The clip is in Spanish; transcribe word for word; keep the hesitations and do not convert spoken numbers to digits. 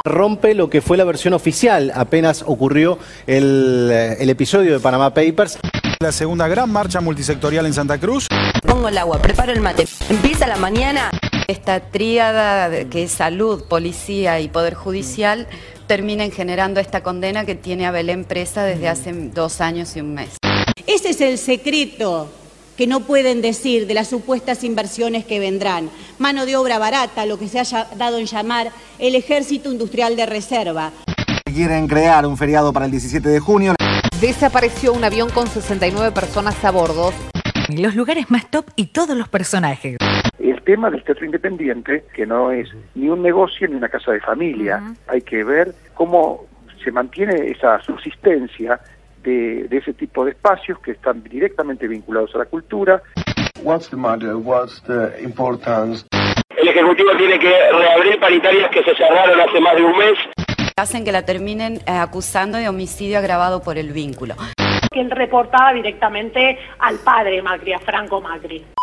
Rompe lo que fue la versión oficial, apenas ocurrió el, el episodio de Panama Papers. La segunda gran marcha multisectorial en Santa Cruz. Pongo el agua, preparo el mate, empieza la mañana. Esta tríada que es salud, policía y poder judicial terminen generando esta condena que tiene a Belén presa desde hace dos años y un mes. Ese es el secreto que no pueden decir de las supuestas inversiones que vendrán. Mano de obra barata, lo que se haya dado en llamar el Ejército Industrial de Reserva. Quieren crear un feriado para el diecisiete de junio. Desapareció un avión con sesenta y nueve personas a bordo. Los lugares más top y todos los personajes. El tema del teatro independiente, que no es ni un negocio ni una casa de familia. Uh-huh. Hay que ver cómo se mantiene esa subsistencia de, de ese tipo de espacios que están directamente vinculados a la cultura. What's the matter? What's the importance? El Ejecutivo tiene que reabrir paritarias que se cerraron hace más de un mes. Hacen que la terminen eh, acusando de homicidio agravado por el vínculo. Que él reportaba directamente al padre Macri, a Franco Macri.